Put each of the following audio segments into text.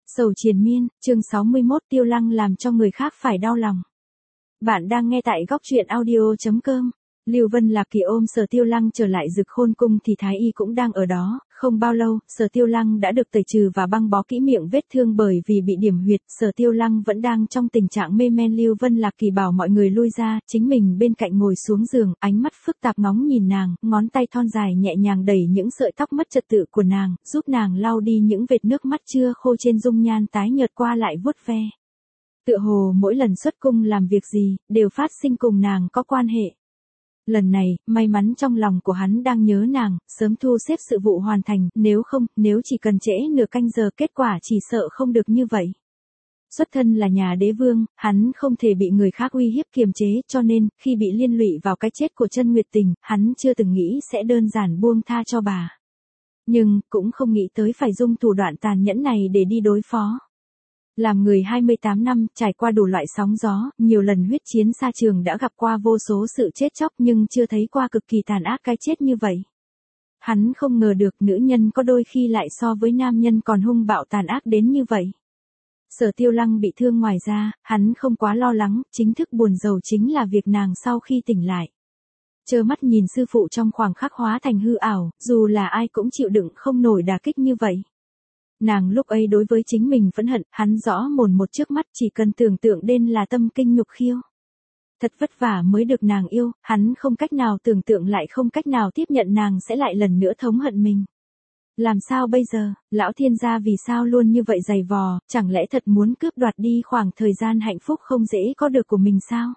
Sầu triền miên, chương 61 Tiêu Lăng làm cho người khác phải đau lòng. Bạn đang nghe tại góc truyện audio.com. Lưu Vân Lạc Kỳ ôm Sở Tiêu Lăng trở lại Dực Khôn cung thì Thái Y cũng đang ở đó, không bao lâu, Sở Tiêu Lăng đã được tẩy trừ và băng bó kỹ miệng vết thương bởi vì bị điểm huyệt, Sở Tiêu Lăng vẫn đang trong tình trạng mê man. Lưu Vân Lạc Kỳ bảo mọi người lui ra, chính mình bên cạnh ngồi xuống giường, ánh mắt phức tạp ngóng nhìn nàng, ngón tay thon dài nhẹ nhàng đẩy những sợi tóc mất trật tự của nàng, giúp nàng lau đi những vệt nước mắt chưa khô trên dung nhan tái nhợt qua lại vuốt ve. Tựa hồ mỗi lần xuất cung làm việc gì, đều phát sinh cùng nàng có quan hệ. Lần này, may mắn trong lòng của hắn đang nhớ nàng, sớm thu xếp sự vụ hoàn thành, nếu chỉ cần trễ nửa canh giờ kết quả chỉ sợ không được như vậy. Xuất thân là nhà đế vương, hắn không thể bị người khác uy hiếp kiềm chế, cho nên, khi bị liên lụy vào cái chết của Chân Nguyệt Tình, hắn chưa từng nghĩ sẽ đơn giản buông tha cho bà. Nhưng, cũng không nghĩ tới phải dùng thủ đoạn tàn nhẫn này để đi đối phó. Làm người 28 năm, trải qua đủ loại sóng gió, nhiều lần huyết chiến xa trường đã gặp qua vô số sự chết chóc nhưng chưa thấy qua cực kỳ tàn ác cái chết như vậy. Hắn không ngờ được nữ nhân có đôi khi lại so với nam nhân còn hung bạo tàn ác đến như vậy. Sở Tiêu Lăng bị thương ngoài ra, hắn không quá lo lắng, chính thức buồn rầu chính là việc nàng sau khi tỉnh lại. Trơ mắt nhìn sư phụ trong khoảng khắc hóa thành hư ảo, dù là ai cũng chịu đựng không nổi đả kích như vậy. Nàng lúc ấy đối với chính mình phẫn hận, hắn rõ mồn một trước mắt chỉ cần tưởng tượng đến là tâm kinh nhục khiêu. Thật vất vả mới được nàng yêu, hắn không cách nào tưởng tượng lại không cách nào tiếp nhận nàng sẽ lại lần nữa thống hận mình. Làm sao bây giờ, lão thiên gia vì sao luôn như vậy dày vò, chẳng lẽ thật muốn cướp đoạt đi khoảng thời gian hạnh phúc không dễ có được của mình sao?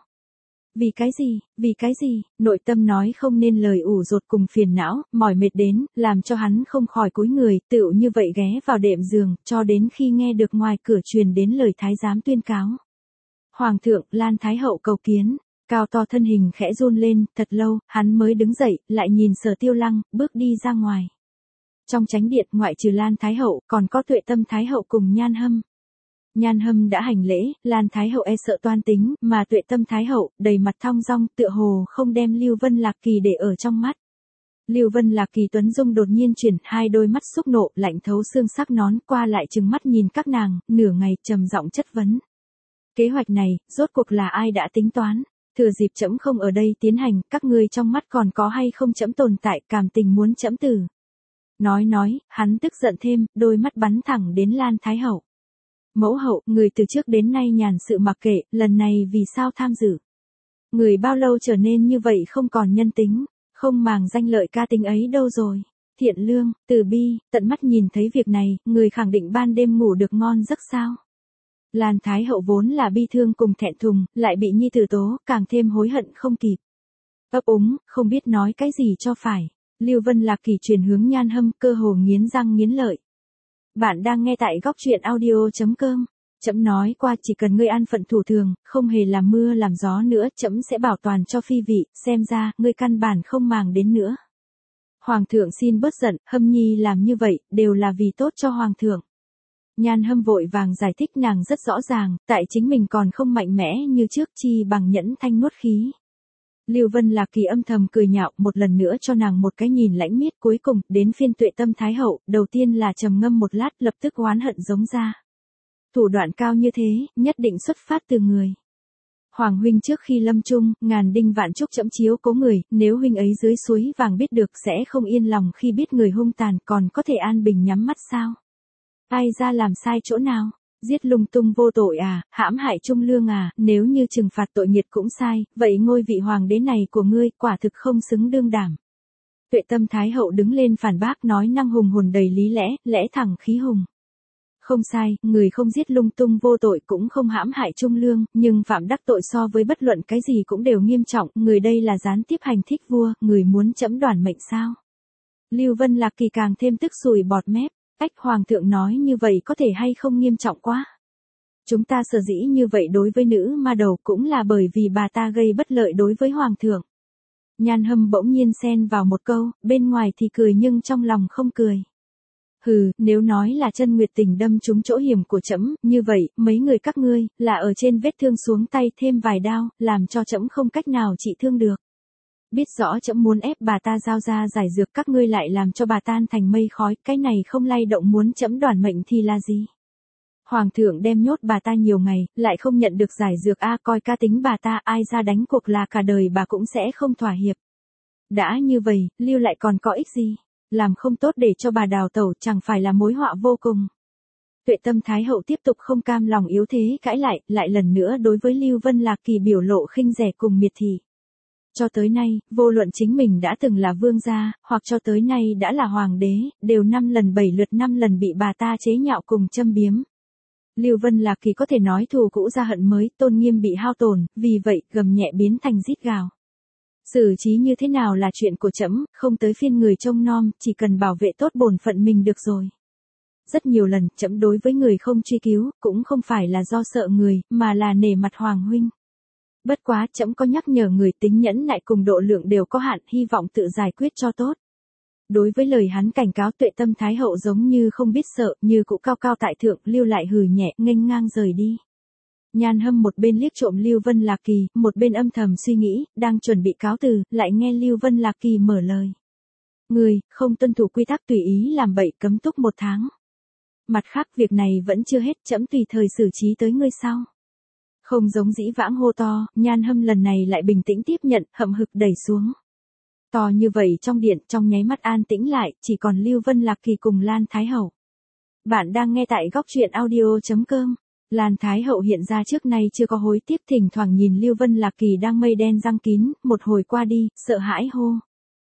Vì cái gì, nội tâm nói không nên lời ủ rột cùng phiền não, mỏi mệt đến, làm cho hắn không khỏi cúi người, tựu như vậy ghé vào đệm giường, cho đến khi nghe được ngoài cửa truyền đến lời thái giám tuyên cáo. Hoàng thượng, Lan Thái Hậu cầu kiến, cao to thân hình khẽ run lên, thật lâu, hắn mới đứng dậy, lại nhìn Sở Tiêu Lăng, bước đi ra ngoài. Trong chánh điện, ngoại trừ Lan Thái Hậu, còn có Tuệ Tâm Thái Hậu cùng Nhan Hâm. Nhan Hâm đã hành lễ, Lan Thái Hậu e sợ toan tính, mà Tuệ Tâm Thái Hậu, đầy mặt thong dong, tựa hồ không đem Lưu Vân Lạc Kỳ để ở trong mắt. Lưu Vân Lạc Kỳ tuấn dung đột nhiên chuyển, hai đôi mắt xúc nộ, lạnh thấu xương sắc nón, qua lại trừng mắt nhìn các nàng, nửa ngày trầm giọng chất vấn. Kế hoạch này, rốt cuộc là ai đã tính toán? Thừa dịp trẫm không ở đây tiến hành, các ngươi trong mắt còn có hay không trẫm tồn tại, cảm tình muốn trẫm tử. Nói, hắn tức giận thêm, đôi mắt bắn thẳng đến Lan Thái Hậu. Mẫu hậu, người từ trước đến nay nhàn sự mặc kệ, lần này vì sao tham dự? Người bao lâu trở nên như vậy không còn nhân tính, không màng danh lợi ca tính ấy đâu rồi? Thiện lương, từ bi, tận mắt nhìn thấy việc này, người khẳng định ban đêm ngủ được ngon giấc sao? Lan Thái Hậu vốn là bi thương cùng thẹn thùng, lại bị nhi tử tố, càng thêm hối hận không kịp. Ấp úng, không biết nói cái gì cho phải. Lưu Vân Lạc Kỳ chuyển hướng Nhan Hâm, cơ hồ nghiến răng nghiến lợi. Bạn đang nghe tại góc truyện audio.com. Trẫm nói qua chỉ cần ngươi an phận thủ thường, không hề làm mưa làm gió nữa, trẫm sẽ bảo toàn cho phi vị, xem ra, ngươi căn bản không màng đến nữa. Hoàng thượng xin bớt giận, Hâm nhi làm như vậy, đều là vì tốt cho Hoàng thượng. Nhan Hâm vội vàng giải thích nàng rất rõ ràng, tại chính mình còn không mạnh mẽ như trước chi bằng nhẫn thanh nuốt khí. Lưu Vân Lạc Kỳ âm thầm cười nhạo, một lần nữa cho nàng một cái nhìn lãnh miết, cuối cùng, đến phiên Tuệ Tâm Thái Hậu, đầu tiên là trầm ngâm một lát, lập tức oán hận giống ra. Thủ đoạn cao như thế, nhất định xuất phát từ người. Hoàng huynh trước khi lâm chung, ngàn đinh vạn chúc trẫm chiếu cố người, nếu huynh ấy dưới suối vàng biết được sẽ không yên lòng khi biết người hung tàn, còn có thể an bình nhắm mắt sao? Ai ra làm sai chỗ nào? Giết lung tung vô tội à, hãm hại trung lương à, nếu như trừng phạt tội nghiệt cũng sai, vậy ngôi vị hoàng đế này của ngươi, quả thực không xứng đương đảm. Tuệ Tâm Thái Hậu đứng lên phản bác, nói năng hùng hồn đầy lý lẽ, lẽ thẳng khí hùng. Không sai, người không giết lung tung vô tội cũng không hãm hại trung lương, nhưng phạm đắc tội so với bất luận cái gì cũng đều nghiêm trọng, người đây là gián tiếp hành thích vua, người muốn trẫm đoản mệnh sao? Lưu Vân Lạc Kỳ càng thêm tức sùi bọt mép. Hoàng thượng nói như vậy có thể hay không nghiêm trọng quá. Chúng ta sở dĩ như vậy đối với nữ ma đầu cũng là bởi vì bà ta gây bất lợi đối với Hoàng thượng. Nhan Hâm bỗng nhiên xen vào một câu, bên ngoài thì cười nhưng trong lòng không cười. Hừ, nếu nói là Chân Nguyệt Tình đâm trúng chỗ hiểm của trẫm, như vậy, mấy người các ngươi, là ở trên vết thương xuống tay thêm vài đao, làm cho trẫm không cách nào trị thương được. Biết rõ trẫm muốn ép bà ta giao ra giải dược, các ngươi lại làm cho bà tan thành mây khói, cái này không lay động muốn trẫm đoản mệnh thì là gì? Hoàng thượng đem nhốt bà ta nhiều ngày, lại không nhận được giải dược coi ca tính bà ta, ai ra đánh cuộc là cả đời bà cũng sẽ không thỏa hiệp. Đã như vậy, lưu lại còn có ích gì? Làm không tốt để cho bà đào tẩu chẳng phải là mối họa vô cùng. Tuệ Tâm Thái hậu tiếp tục không cam lòng yếu thế cãi lại lần nữa đối với Lưu Vân Lạc Kỳ biểu lộ khinh rẻ cùng miệt thị. Cho tới nay, vô luận chính mình đã từng là vương gia, hoặc cho tới nay đã là hoàng đế, đều 5 lần 7 lượt 5 lần bị bà ta chế nhạo cùng châm biếm. Lưu Vân Lạc Kỳ có thể nói thù cũ ra hận mới, tôn nghiêm bị hao tổn, vì vậy gầm nhẹ biến thành rít gào. Xử trí như thế nào là chuyện của trẫm, không tới phiên người trông nom, chỉ cần bảo vệ tốt bổn phận mình được rồi. Rất nhiều lần, trẫm đối với người không truy cứu, cũng không phải là do sợ người, mà là nể mặt hoàng huynh. Bất quá, trẫm có nhắc nhở người tính nhẫn nại cùng độ lượng đều có hạn, hy vọng tự giải quyết cho tốt. Đối với lời hắn cảnh cáo, Tuệ Tâm Thái hậu giống như không biết sợ, như cũ cao cao tại thượng, Lưu lại hừ nhẹ, nghênh ngang rời đi. Nhan Hâm một bên liếc trộm Lưu Vân Lạc Kỳ, một bên âm thầm suy nghĩ, đang chuẩn bị cáo từ, lại nghe Lưu Vân Lạc Kỳ mở lời. Người, không tuân thủ quy tắc tùy ý làm bậy, cấm túc 1 tháng. Mặt khác, việc này vẫn chưa hết, trẫm tùy thời xử trí tới ngươi sau. Không giống dĩ vãng hô to, Nhan Hâm lần này lại bình tĩnh tiếp nhận, hậm hực đẩy xuống. To như vậy trong điện, trong nháy mắt an tĩnh lại, chỉ còn Lưu Vân Lạc Kỳ cùng Lan Thái hậu. Bạn đang nghe tại góc truyện audio.com. Lan Thái hậu hiện ra trước nay chưa có hối tiếc, thỉnh thoảng nhìn Lưu Vân Lạc Kỳ đang mây đen răng kín, một hồi qua đi, sợ hãi hô.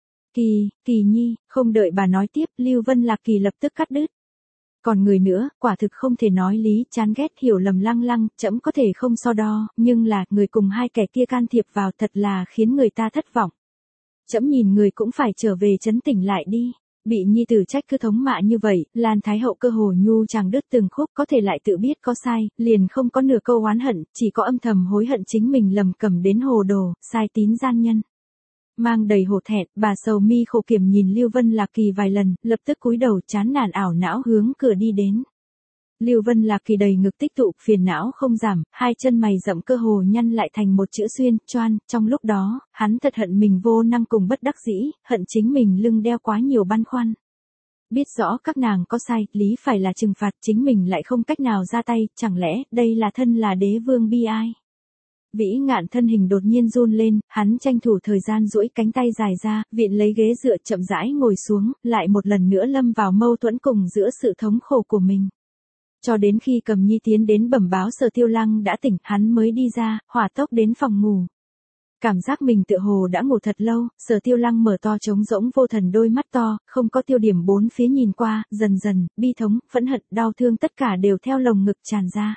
Kỳ nhi, không đợi bà nói tiếp, Lưu Vân Lạc Kỳ lập tức cắt đứt. Còn người nữa, quả thực không thể nói lý, chán ghét, hiểu lầm lăng, trẫm có thể không so đo, nhưng là, người cùng hai kẻ kia can thiệp vào thật là khiến người ta thất vọng. Trẫm nhìn người cũng phải trở về trấn tĩnh lại đi. Bị nhi tử trách cứ thống mạ như vậy, Lan Thái hậu cơ hồ nhu chàng đứt từng khúc, có thể lại tự biết có sai, liền không có nửa câu oán hận, chỉ có âm thầm hối hận chính mình lầm cầm đến hồ đồ, sai tín gian nhân. Mang đầy hổ thẹn, bà sầu mi khổ kiểm nhìn Lưu Vân Lạc Kỳ vài lần, lập tức cúi đầu chán nản ảo não hướng cửa đi đến. Lưu Vân Lạc Kỳ đầy ngực tích tụ, phiền não không giảm, hai chân mày rậm cơ hồ nhăn lại thành một chữ xuyên, choan, trong lúc đó, hắn thật hận mình vô năng cùng bất đắc dĩ, hận chính mình lưng đeo quá nhiều băn khoăn. Biết rõ các nàng có sai, lý phải là trừng phạt, chính mình lại không cách nào ra tay, chẳng lẽ, đây là thân là đế vương bi ai? Vĩ Ngạn thân hình đột nhiên run lên, hắn tranh thủ thời gian duỗi cánh tay dài ra, viện lấy ghế dựa chậm rãi ngồi xuống, lại một lần nữa lâm vào mâu thuẫn cùng giữa sự thống khổ của mình. Cho đến khi Cầm Nhi tiến đến bẩm báo Sở Tiêu Lăng đã tỉnh, hắn mới đi ra, hỏa tốc đến phòng ngủ. Cảm giác mình tựa hồ đã ngủ thật lâu, Sở Tiêu Lăng mở to trống rỗng vô thần đôi mắt to, không có tiêu điểm bốn phía nhìn qua, dần dần, bi thống, phẫn hận, đau thương tất cả đều theo lồng ngực tràn ra.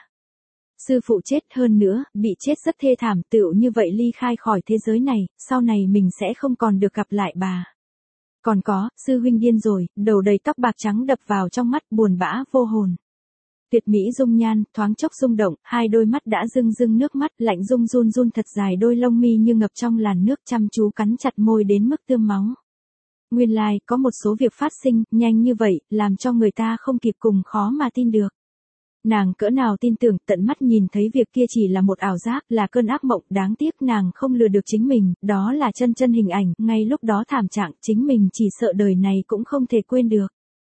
Sư phụ chết, hơn nữa, bị chết rất thê thảm, tựu như vậy ly khai khỏi thế giới này, sau này mình sẽ không còn được gặp lại bà. Còn có, sư huynh điên rồi, đầu đầy tóc bạc trắng đập vào trong mắt, buồn bã vô hồn. Tuyệt mỹ dung nhan, thoáng chốc rung động, hai đôi mắt đã rưng nước mắt, lạnh run thật dài, đôi lông mi như ngập trong làn nước, chăm chú cắn chặt môi đến mức tươm máu. Nguyên lai, có một số việc phát sinh, nhanh như vậy, làm cho người ta không kịp cùng khó mà tin được. Nàng cỡ nào tin tưởng, tận mắt nhìn thấy việc kia chỉ là một ảo giác, là cơn ác mộng, đáng tiếc nàng không lừa được chính mình, đó là chân hình ảnh, ngay lúc đó thảm trạng, chính mình chỉ sợ đời này cũng không thể quên được.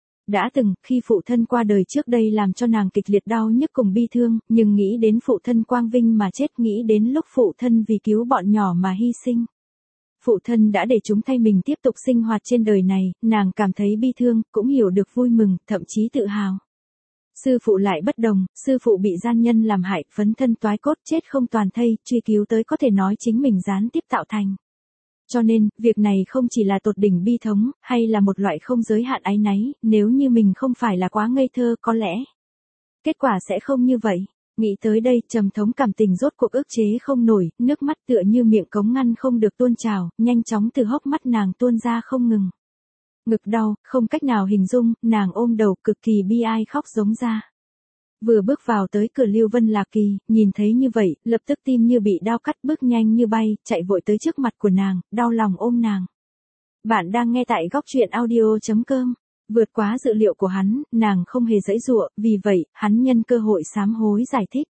Đã từng, khi phụ thân qua đời trước đây làm cho nàng kịch liệt đau nhức cùng bi thương, nhưng nghĩ đến phụ thân quang vinh mà chết, nghĩ đến lúc phụ thân vì cứu bọn nhỏ mà hy sinh. Phụ thân đã để chúng thay mình tiếp tục sinh hoạt trên đời này, nàng cảm thấy bi thương, cũng hiểu được vui mừng, thậm chí tự hào. Sư phụ lại bất đồng, sư phụ bị gian nhân làm hại, phấn thân toái cốt, chết không toàn thây, truy cứu tới có thể nói chính mình gián tiếp tạo thành. Cho nên, việc này không chỉ là tột đỉnh bi thống, hay là một loại không giới hạn áy náy, nếu như mình không phải là quá ngây thơ, có lẽ kết quả sẽ không như vậy. Nghĩ tới đây, trầm thống cảm tình rốt cuộc ức chế không nổi, nước mắt tựa như miệng cống ngăn không được tuôn trào, nhanh chóng từ hốc mắt nàng tuôn ra không ngừng. Ngực đau, không cách nào hình dung, nàng ôm đầu cực kỳ bi ai khóc giống ra. Vừa bước vào tới cửa Lưu Vân Lạc Kỳ, nhìn thấy như vậy, lập tức tim như bị đao cắt, bước nhanh như bay, chạy vội tới trước mặt của nàng, đau lòng ôm nàng. Bạn đang nghe tại góc truyện audio.com. Vượt quá dự liệu của hắn, nàng không hề giãy giụa, vì vậy, hắn nhân cơ hội sám hối giải thích.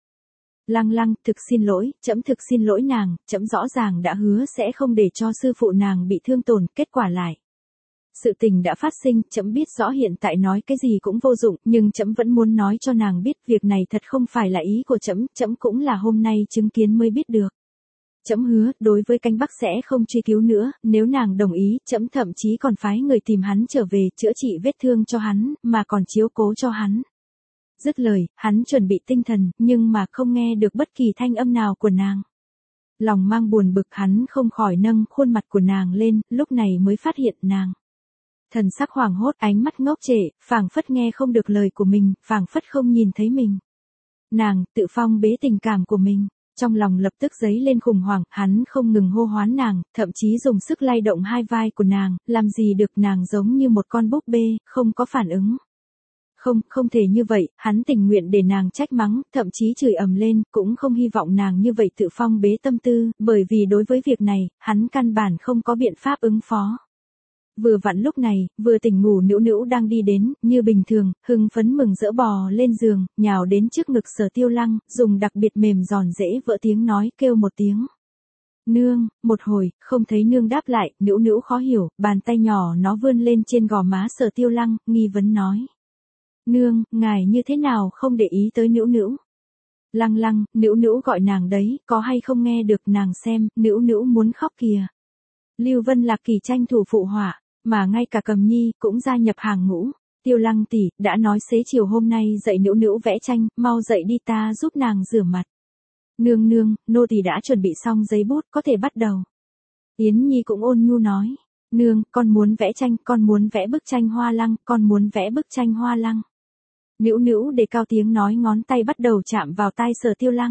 Lăng, thực xin lỗi, trẫm thực xin lỗi nàng, trẫm rõ ràng đã hứa sẽ không để cho sư phụ nàng bị thương tổn, kết quả lại. Sự tình đã phát sinh, trẫm biết rõ hiện tại nói cái gì cũng vô dụng, nhưng trẫm vẫn muốn nói cho nàng biết việc này thật không phải là ý của trẫm, trẫm cũng là hôm nay chứng kiến mới biết được. Trẫm hứa, đối với canh Bắc sẽ không truy cứu nữa, nếu nàng đồng ý, trẫm thậm chí còn phái người tìm hắn trở về, chữa trị vết thương cho hắn, mà còn chiếu cố cho hắn. Dứt lời, hắn chuẩn bị tinh thần, nhưng mà không nghe được bất kỳ thanh âm nào của nàng. Lòng mang buồn bực hắn không khỏi nâng khuôn mặt của nàng lên, lúc này mới phát hiện nàng. Thần sắc hoảng hốt, ánh mắt ngốc trệ, phảng phất nghe không được lời của mình, phảng phất không nhìn thấy mình. Nàng, tự phong bế tình cảm của mình. Trong lòng lập tức dấy lên khủng hoảng, hắn không ngừng hô hoán nàng, thậm chí dùng sức lay động hai vai của nàng, làm gì được nàng giống như một con búp bê, không có phản ứng. Không thể như vậy, hắn tình nguyện để nàng trách mắng, thậm chí chửi ầm lên, cũng không hy vọng nàng như vậy tự phong bế tâm tư, bởi vì đối với việc này, hắn căn bản không có biện pháp ứng phó. Vừa vặn lúc này, vừa tỉnh ngủ Nữu Nữu đang đi đến, như bình thường, hưng phấn mừng rỡ bò lên giường, nhào đến trước ngực Sở Tiêu Lăng, dùng đặc biệt mềm giòn dễ vỡ tiếng nói kêu một tiếng. Nương, một hồi, không thấy nương đáp lại, Nữu Nữu khó hiểu, bàn tay nhỏ nó vươn lên trên gò má Sở Tiêu Lăng, nghi vấn nói. Nương, ngài như thế nào không để ý tới Nữu Nữu? Lăng Lăng, Nữu Nữu gọi nàng đấy, có hay không nghe được nàng xem, Nữu Nữu muốn khóc kìa. Lưu Vân Lạc Kỳ tranh thủ phụ họa. Mà ngay cả Cầm Nhi cũng gia nhập hàng ngũ. Tiêu Lăng tỷ, đã nói xế chiều hôm nay dạy Nữu Nữu vẽ tranh, mau dậy đi ta giúp nàng rửa mặt. Nương nương, nô tỳ đã chuẩn bị xong giấy bút, có thể bắt đầu. Yến Nhi cũng ôn nhu nói. Nương, con muốn vẽ tranh, con muốn vẽ bức tranh hoa lăng, con muốn vẽ bức tranh hoa lăng. Nữu Nữu đề cao tiếng nói, ngón tay bắt đầu chạm vào tai Sở Tiêu Lăng.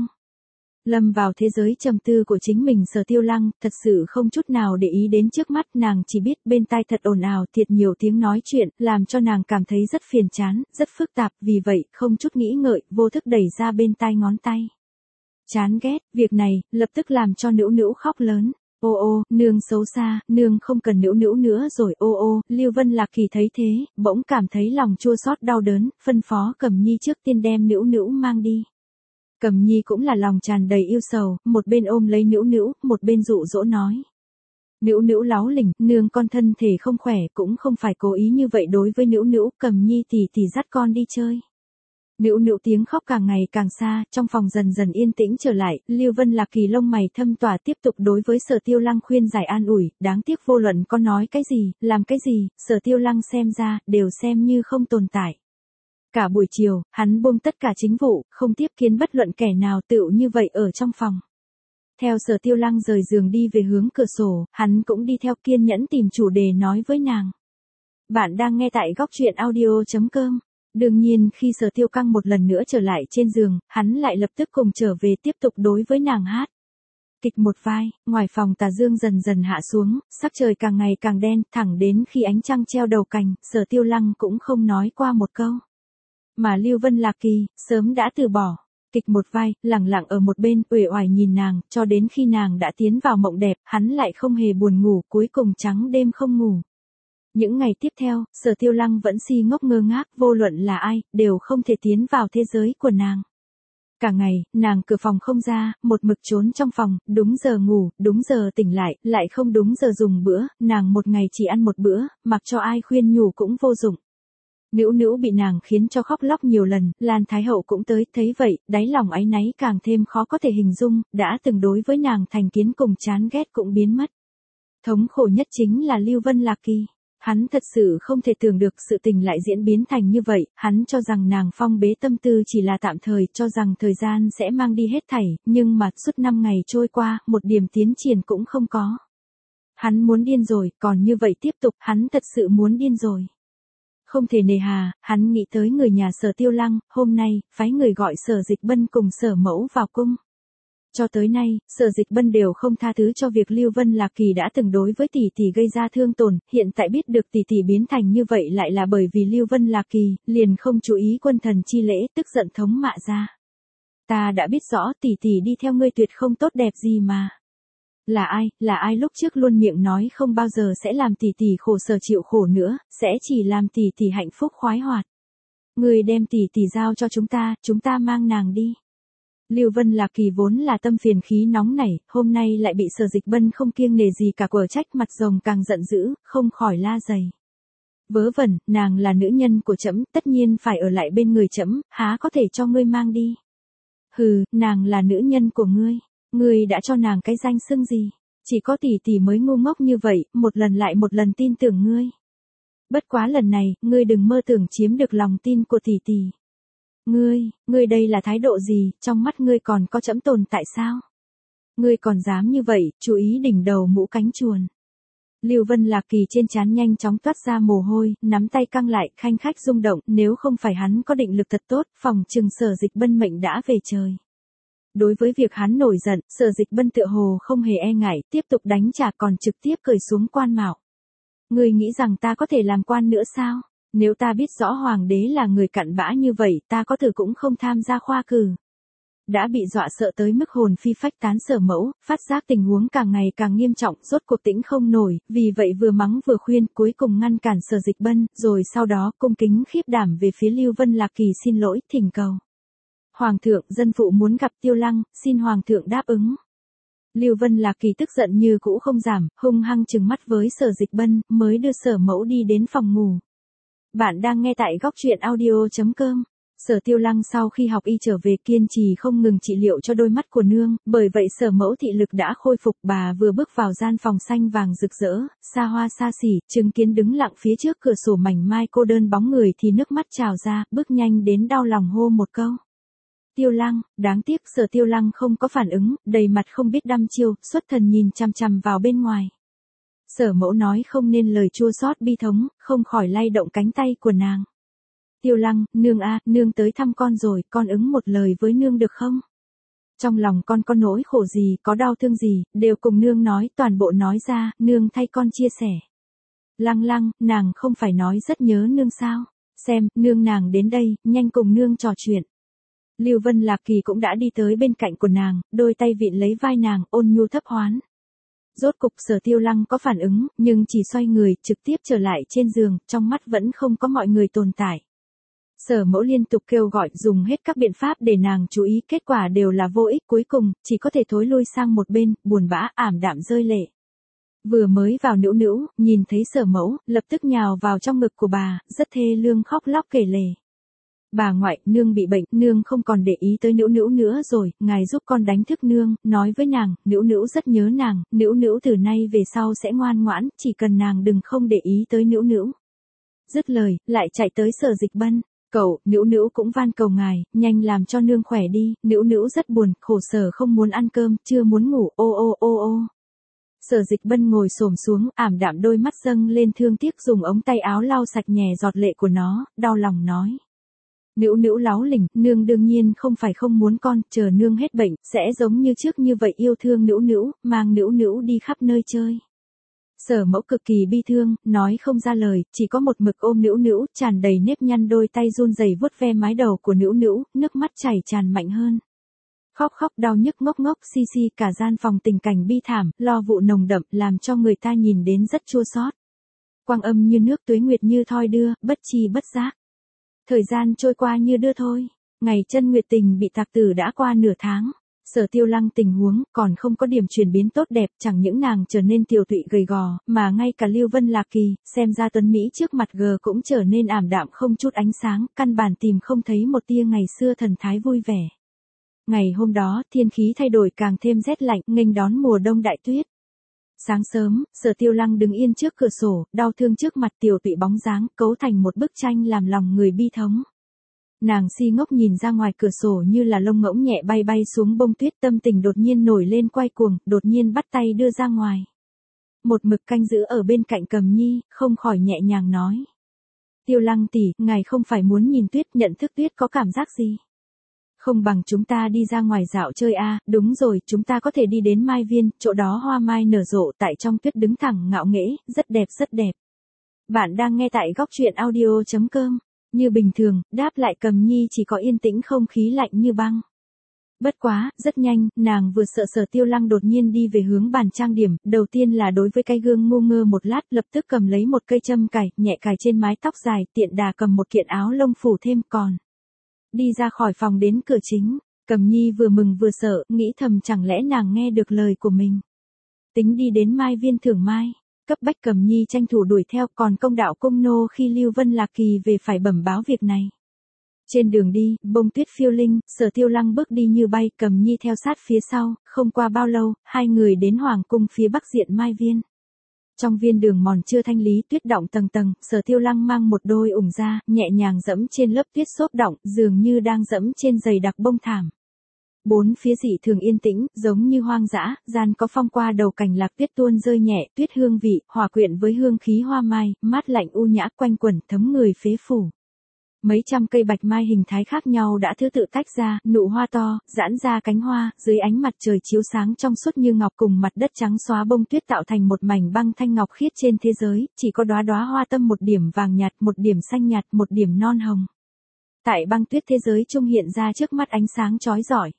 Lâm vào thế giới trầm tư của chính mình, Sở Tiêu Lăng thật sự không chút nào để ý đến trước mắt, nàng chỉ biết bên tai thật ồn ào thiệt nhiều tiếng nói chuyện, làm cho nàng cảm thấy rất phiền chán, rất phức tạp, vì vậy, không chút nghĩ ngợi, vô thức đẩy ra bên tai ngón tay. Chán ghét, việc này, lập tức làm cho Nữu Nữu khóc lớn. Ô ô, nương xấu xa, nương không cần Nữu Nữu nữa rồi, ô ô, Lưu Vân Lạc Kỳ thấy thế, bỗng cảm thấy lòng chua xót đau đớn, phân phó Cầm Nhi trước tiên đem Nữu Nữu mang đi. Cầm Nhi cũng là lòng tràn đầy yêu sầu, một bên ôm lấy Nữu Nữu, một bên dụ dỗ nói. Nữu Nữu láu lỉnh, nương con thân thể không khỏe, cũng không phải cố ý như vậy đối với Nữu Nữu, Cầm Nhi tỷ dắt con đi chơi. Nữu Nữu tiếng khóc càng ngày càng xa, trong phòng dần dần yên tĩnh trở lại, Lưu Vân Lạc Kỳ lông mày thâm tỏa tiếp tục đối với Sở Tiêu Lăng khuyên giải an ủi, đáng tiếc vô luận con nói cái gì, làm cái gì, Sở Tiêu Lăng xem ra, đều xem như không tồn tại. Cả buổi chiều, hắn buông tất cả chính vụ, không tiếp kiến bất luận kẻ nào tựu như vậy ở trong phòng. Theo Sở Tiêu Lăng rời giường đi về hướng cửa sổ, hắn cũng đi theo kiên nhẫn tìm chủ đề nói với nàng. Bạn đang nghe tại góc truyện audio.com. Đương nhiên khi Sở Tiêu Căng một lần nữa trở lại trên giường, hắn lại lập tức cùng trở về tiếp tục đối với nàng hát. Kịch một vai, ngoài phòng tà dương dần dần hạ xuống, sắc trời càng ngày càng đen, thẳng đến khi ánh trăng treo đầu cành, Sở Tiêu Lăng cũng không nói qua một câu. Mà Lưu Vân Lạc Kỳ, sớm đã từ bỏ. Kịch một vai, lẳng lặng ở một bên, uể oải nhìn nàng, cho đến khi nàng đã tiến vào mộng đẹp, hắn lại không hề buồn ngủ, cuối cùng trắng đêm không ngủ. Những ngày tiếp theo, Sở Tiêu Lăng vẫn si ngốc ngơ ngác, vô luận là ai, đều không thể tiến vào thế giới của nàng. Cả ngày, nàng cửa phòng không ra, một mực trốn trong phòng, đúng giờ ngủ, đúng giờ tỉnh lại không đúng giờ dùng bữa, nàng một ngày chỉ ăn một bữa, mặc cho ai khuyên nhủ cũng vô dụng. Nữu Nữu bị nàng khiến cho khóc lóc nhiều lần, Lan Thái Hậu cũng tới, thấy vậy, đáy lòng áy náy càng thêm khó có thể hình dung, đã từng đối với nàng thành kiến cùng chán ghét cũng biến mất. Thống khổ nhất chính là Lưu Vân Lạc Kỳ. Hắn thật sự không thể tưởng được sự tình lại diễn biến thành như vậy, hắn cho rằng nàng phong bế tâm tư chỉ là tạm thời, cho rằng thời gian sẽ mang đi hết thảy, nhưng mà suốt 5 ngày trôi qua, một điểm tiến triển cũng không có. Hắn muốn điên rồi, còn như vậy tiếp tục, hắn thật sự muốn điên rồi. Không thể nề hà, hắn nghĩ tới người nhà Sở Tiêu Lăng, hôm nay, phái người gọi Sở Dịch Bân cùng Sở Mẫu vào cung. Cho tới nay, Sở Dịch Bân đều không tha thứ cho việc Lưu Vân Lạc Kỳ đã từng đối với tỷ tỷ gây ra thương tổn, hiện tại biết được tỷ tỷ biến thành như vậy lại là bởi vì Lưu Vân Lạc Kỳ, liền không chú ý quân thần chi lễ, tức giận thống mạ ra. Ta đã biết rõ tỷ tỷ đi theo ngươi tuyệt không tốt đẹp gì mà. Là ai lúc trước luôn miệng nói không bao giờ sẽ làm tỷ tỷ khổ sở chịu khổ nữa, sẽ chỉ làm tỷ tỷ hạnh phúc khoái hoạt. Ngươi đem tỷ tỷ giao cho chúng ta mang nàng đi. Lưu Vân Lạc Kỳ vốn là tâm phiền khí nóng nảy, hôm nay lại bị Sở Dịch Bân không kiêng nể gì cả quở trách, mặt rồng càng giận dữ, không khỏi la giày. Vớ vẩn, nàng là nữ nhân của trẫm, tất nhiên phải ở lại bên người trẫm, há có thể cho ngươi mang đi. Hừ, nàng là nữ nhân của ngươi đã cho nàng cái danh xưng gì? Chỉ có tỷ tỷ mới ngu ngốc như vậy, một lần lại một lần tin tưởng ngươi. Bất quá lần này, ngươi đừng mơ tưởng chiếm được lòng tin của tỷ tỷ. Ngươi đây là thái độ gì, trong mắt ngươi còn có trẫm tồn tại sao? Ngươi còn dám như vậy, chú ý đỉnh đầu mũ cánh chuồn. Lưu Vân Lạc Kỳ trên trán nhanh chóng toát ra mồ hôi, nắm tay căng lại, khanh khách rung động, nếu không phải hắn có định lực thật tốt, phòng trừng Sở Dịch Bân mệnh đã về trời. Đối với việc hắn nổi giận, Sở Dịch Bân tựa hồ không hề e ngại, tiếp tục đánh trả còn trực tiếp cởi xuống quan mạo. Ngươi nghĩ rằng ta có thể làm quan nữa sao? Nếu ta biết rõ hoàng đế là người cặn bã như vậy, ta có thử cũng không tham gia khoa cử. Đã bị dọa sợ tới mức hồn phi phách tán Sở Mẫu, phát giác tình huống càng ngày càng nghiêm trọng, rốt cuộc tĩnh không nổi, vì vậy vừa mắng vừa khuyên, cuối cùng ngăn cản Sở Dịch Bân, rồi sau đó cung kính khiếp đảm về phía Lưu Vân Lạc Kỳ xin lỗi, thỉnh cầu. Hoàng thượng, dân phụ muốn gặp Tiêu Lăng, xin hoàng thượng đáp ứng. Lưu Vân Lạc Kỳ tức giận như cũ không giảm, hung hăng trừng mắt với Sở Dịch Bân, mới đưa Sở Mẫu đi đến phòng ngủ. Bạn đang nghe tại góc truyện audio.com. Sở Tiêu Lăng sau khi học y trở về kiên trì không ngừng trị liệu cho đôi mắt của nương, bởi vậy Sở Mẫu thị lực đã khôi phục. Bà vừa bước vào gian phòng xanh vàng rực rỡ, xa hoa xa xỉ, chứng kiến đứng lặng phía trước cửa sổ mảnh mai cô đơn bóng người thì nước mắt trào ra, bước nhanh đến đau lòng hô một câu. Tiêu Lăng, đáng tiếc Sở Tiêu Lăng không có phản ứng, đầy mặt không biết đăm chiêu, xuất thần nhìn chằm chằm vào bên ngoài. Sở Mẫu nói không nên lời chua xót bi thống, không khỏi lay động cánh tay của nàng. Tiêu Lăng, nương a, nương tới thăm con rồi, con ứng một lời với nương được không? Trong lòng con có nỗi khổ gì, có đau thương gì, đều cùng nương nói, toàn bộ nói ra, nương thay con chia sẻ. Lăng Lăng, nàng không phải nói rất nhớ nương sao? Xem, nương nàng đến đây, nhanh cùng nương trò chuyện. Lưu Vân Lạc Kỳ cũng đã đi tới bên cạnh của nàng, đôi tay vịn lấy vai nàng, ôn nhu thấp hoán. Rốt cục Sở Tiêu Lăng có phản ứng, nhưng chỉ xoay người, trực tiếp trở lại trên giường, trong mắt vẫn không có mọi người tồn tại. Sở Mẫu liên tục kêu gọi dùng hết các biện pháp để nàng chú ý, kết quả đều là vô ích, cuối cùng, chỉ có thể thối lui sang một bên, buồn bã, ảm đạm rơi lệ. Vừa mới vào Nữu Nữu, nhìn thấy Sở Mẫu, lập tức nhào vào trong ngực của bà, rất thê lương khóc lóc kể lể. Bà ngoại, nương bị bệnh, nương không còn để ý tới Nữu Nữu nữa rồi, ngài giúp con đánh thức nương, nói với nàng, Nữu Nữu rất nhớ nàng, Nữu Nữu từ nay về sau sẽ ngoan ngoãn, chỉ cần nàng đừng không để ý tới Nữu Nữu. Dứt lời, lại chạy tới Sở Dịch Bân. Cậu, Nữu Nữu cũng van cầu ngài, nhanh làm cho nương khỏe đi, Nữu Nữu rất buồn, khổ sở không muốn ăn cơm, chưa muốn ngủ, ô ô ô ô. Sở Dịch Bân ngồi xổm xuống, ảm đạm đôi mắt dâng lên thương tiếc dùng ống tay áo lau sạch nhè giọt lệ của nó, đau lòng nói. Nữu Nữu láu lỉnh, nương đương nhiên không phải không muốn con, chờ nương hết bệnh, sẽ giống như trước như vậy yêu thương Nữu Nữu, mang Nữu Nữu đi khắp nơi chơi. Sở Mẫu cực kỳ bi thương, nói không ra lời, chỉ có một mực ôm Nữu Nữu, tràn đầy nếp nhăn đôi tay run rẩy vuốt ve mái đầu của Nữu Nữu, nước mắt chảy tràn mạnh hơn. Khóc khóc đau nhức ngốc ngốc xi xi cả gian phòng tình cảnh bi thảm, lo vụ nồng đậm, làm cho người ta nhìn đến rất chua xót. Quang âm như nước tuế nguyệt như thoi đưa, bất chi bất giác. Thời gian trôi qua như đưa thôi, ngày chân nguyệt tình bị tạc tử đã qua nửa tháng. Sở Tiêu Lăng tình huống còn không có điểm chuyển biến tốt đẹp, chẳng những nàng trở nên tiều tụy gầy gò, mà ngay cả Lưu Vân Lạc Kỳ, xem ra tuấn Mỹ trước mặt gờ cũng trở nên ảm đạm không chút ánh sáng, căn bản tìm không thấy một tia ngày xưa thần thái vui vẻ. Ngày hôm đó, thiên khí thay đổi càng thêm rét lạnh, nghênh đón mùa đông đại tuyết. Sáng sớm, Sở Tiêu Lăng đứng yên trước cửa sổ, đau thương trước mặt tiều tụy bóng dáng, cấu thành một bức tranh làm lòng người bi thống. Nàng si ngốc nhìn ra ngoài cửa sổ như là lông ngỗng nhẹ bay bay xuống bông tuyết, tâm tình đột nhiên nổi lên quay cuồng, đột nhiên bắt tay đưa ra ngoài. Một mực canh giữ ở bên cạnh Cầm Nhi, không khỏi nhẹ nhàng nói. Tiêu Lăng tỷ, ngài không phải muốn nhìn tuyết, nhận thức tuyết có cảm giác gì? Không bằng chúng ta đi ra ngoài dạo chơi a, đúng rồi, chúng ta có thể đi đến Mai Viên, chỗ đó hoa mai nở rộ tại trong tuyết đứng thẳng ngạo nghễ, rất đẹp rất đẹp. Bạn đang nghe tại góc truyện audio.com. Như bình thường, đáp lại Cầm Nhi chỉ có yên tĩnh không khí lạnh như băng. Bất quá, rất nhanh, nàng vừa sợ Sở Tiêu Lăng đột nhiên đi về hướng bàn trang điểm, đầu tiên là đối với cái gương ngu ngơ một lát, lập tức cầm lấy một cây châm cài, nhẹ cài trên mái tóc dài, tiện đà cầm một kiện áo lông phủ thêm còn. Đi ra khỏi phòng đến cửa chính, Cầm Nhi vừa mừng vừa sợ, nghĩ thầm chẳng lẽ nàng nghe được lời của mình. Tính đi đến Mai Viên thưởng mai. cấp bách Cầm Nhi tranh thủ đuổi theo, còn công đạo cung nô khi Lưu Vân Lạc Kỳ về phải bẩm báo việc này. Trên đường đi, bông tuyết phiêu linh, Sở Tiêu Lăng bước đi như bay, Cầm Nhi theo sát phía sau, không qua bao lâu, hai người đến hoàng cung phía bắc diện Mai Viên. Trong viên đường mòn chưa thanh lý, tuyết đọng tầng tầng, Sở Tiêu Lăng mang một đôi ủng ra, nhẹ nhàng dẫm trên lớp tuyết xốp đọng, dường như đang dẫm trên dày đặc bông thảm. Bốn phía dị thường yên tĩnh, giống như hoang dã, gian có phong qua đầu cành lạc tuyết tuôn rơi nhẹ, tuyết hương vị, hòa quyện với hương khí hoa mai, mát lạnh u nhã quanh quẩn thấm người phế phủ. Mấy trăm cây bạch mai hình thái khác nhau đã thứ tự tách ra, nụ hoa to, giãn ra cánh hoa, dưới ánh mặt trời chiếu sáng trong suốt như ngọc cùng mặt đất trắng xóa bông tuyết tạo thành một mảnh băng thanh ngọc khiết trên thế giới, chỉ có đóa đóa hoa tâm một điểm vàng nhạt, một điểm xanh nhạt, một điểm non hồng. Tại băng tuyết thế giới trung hiện ra trước mắt ánh sáng chói rọi.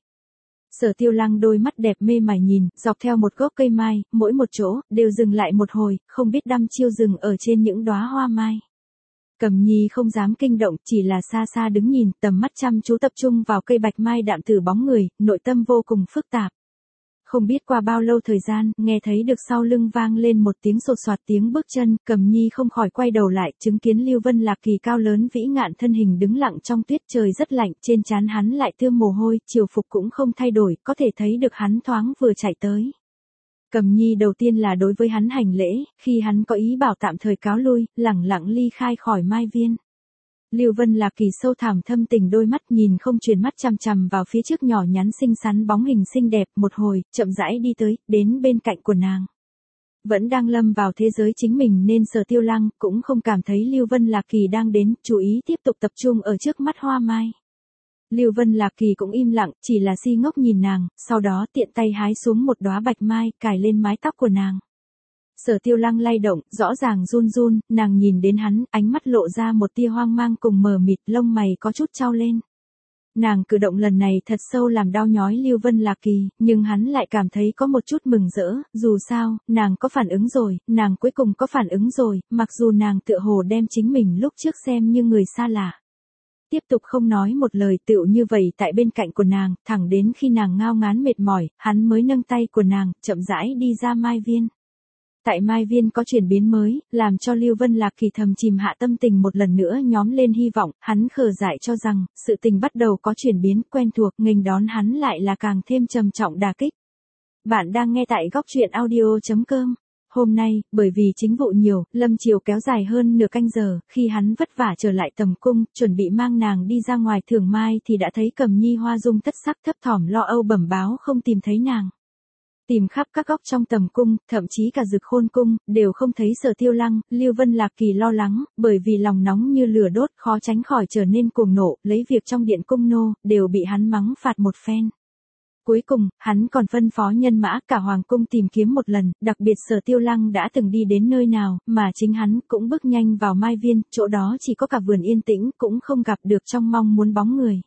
Sở Tiêu Lăng đôi mắt đẹp mê mải nhìn, dọc theo một gốc cây mai, mỗi một chỗ, đều dừng lại một hồi, không biết đăm chiêu dừng ở trên những đóa hoa mai. Cầm Nhi không dám kinh động, chỉ là xa xa đứng nhìn, tầm mắt chăm chú tập trung vào cây bạch mai đạm từ bóng người, nội tâm vô cùng phức tạp. Không biết qua bao lâu thời gian, nghe thấy được sau lưng vang lên một tiếng sột soạt tiếng bước chân, Cầm Nhi không khỏi quay đầu lại, chứng kiến Lưu Vân Lạc Kỳ cao lớn vĩ ngạn thân hình đứng lặng trong tuyết, trời rất lạnh, trên trán hắn lại thưa mồ hôi, triều phục cũng không thay đổi, có thể thấy được hắn thoáng vừa chạy tới. Cầm Nhi đầu tiên là đối với hắn hành lễ, khi hắn có ý bảo tạm thời cáo lui, lẳng lặng ly khai khỏi Mai Viên. Lưu Vân Lạc Kỳ sâu thẳm thâm tình đôi mắt nhìn không chuyển mắt chằm chằm vào phía trước nhỏ nhắn xinh xắn bóng hình xinh đẹp, một hồi, chậm rãi đi tới, đến bên cạnh của nàng. Vẫn đang lâm vào thế giới chính mình nên Sở Tiêu Lăng cũng không cảm thấy Lưu Vân Lạc Kỳ đang đến, chú ý tiếp tục tập trung ở trước mắt hoa mai. Lưu Vân Lạc Kỳ cũng im lặng, chỉ là si ngốc nhìn nàng, sau đó tiện tay hái xuống một đóa bạch mai, cài lên mái tóc của nàng. Sở Tiêu Lăng lay động, rõ ràng run run, nàng nhìn đến hắn, ánh mắt lộ ra một tia hoang mang cùng mờ mịt, lông mày có chút chau lên. Nàng cử động lần này thật sâu làm đau nhói Lưu Vân Lạc Kỳ, nhưng hắn lại cảm thấy có một chút mừng rỡ, dù sao, nàng có phản ứng rồi, nàng cuối cùng có phản ứng rồi, mặc dù nàng tựa hồ đem chính mình lúc trước xem như người xa lạ. Tiếp tục không nói một lời tựu như vậy tại bên cạnh của nàng, thẳng đến khi nàng ngao ngán mệt mỏi, hắn mới nâng tay của nàng, chậm rãi đi ra Mai Viên. Tại Mai Viên có chuyển biến mới, làm cho Lưu Vân Lạc Kỳ thầm chìm hạ tâm tình một lần nữa nhóm lên hy vọng, hắn khờ dại cho rằng, sự tình bắt đầu có chuyển biến quen thuộc, nghênh đón hắn lại là càng thêm trầm trọng đả kích. Bạn đang nghe tại góc truyện audio.com. Hôm nay, bởi vì chính vụ nhiều, lâm chiều kéo dài hơn nửa canh giờ, khi hắn vất vả trở lại tầm cung, chuẩn bị mang nàng đi ra ngoài thưởng mai thì đã thấy Cầm Nhi hoa dung thất sắc thấp thỏm lo âu bẩm báo không tìm thấy nàng. Tìm khắp các góc trong tầm cung, thậm chí cả Dực Khôn cung, đều không thấy Sở Tiêu Lăng, Lưu Vân Lạc Kỳ lo lắng, bởi vì lòng nóng như lửa đốt, khó tránh khỏi trở nên cuồng nộ, lấy việc trong điện cung nô, đều bị hắn mắng phạt một phen. Cuối cùng, hắn còn phân phó nhân mã cả hoàng cung tìm kiếm một lần, đặc biệt Sở Tiêu Lăng đã từng đi đến nơi nào, mà chính hắn cũng bước nhanh vào Mai Viên, chỗ đó chỉ có cả vườn yên tĩnh, cũng không gặp được trong mong muốn bóng người.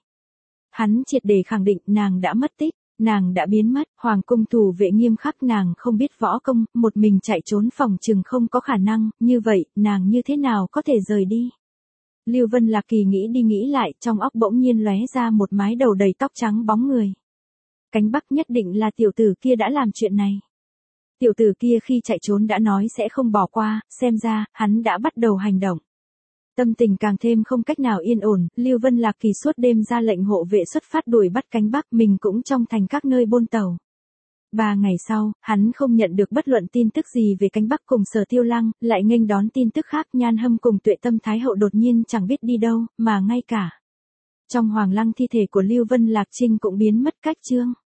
Hắn triệt để khẳng định nàng đã mất tích. Nàng đã biến mất, hoàng cung thủ vệ nghiêm khắc, nàng không biết võ công, một mình chạy trốn phòng chừng không có khả năng, như vậy, nàng như thế nào có thể rời đi. Lưu Vân Lạc Kỳ nghĩ đi nghĩ lại, trong óc bỗng nhiên lóe ra một mái đầu đầy tóc trắng bóng người. Cánh Bắc nhất định là tiểu tử kia đã làm chuyện này. Tiểu tử kia khi chạy trốn đã nói sẽ không bỏ qua, xem ra, hắn đã bắt đầu hành động. Tâm tình càng thêm không cách nào yên ổn, Lưu Vân Lạc Kỳ suốt đêm ra lệnh hộ vệ xuất phát đuổi bắt cánh Bắc, mình cũng trong thành các nơi bôn tàu. 3 ngày sau, hắn không nhận được bất luận tin tức gì về cánh Bắc cùng Sở Tiêu Lăng, lại nghênh đón tin tức khác, Nhan Hâm cùng Tuệ Tâm Thái Hậu đột nhiên chẳng biết đi đâu, mà ngay cả trong hoàng lăng thi thể của Lưu Vân Lạc Trinh cũng biến mất cách chương.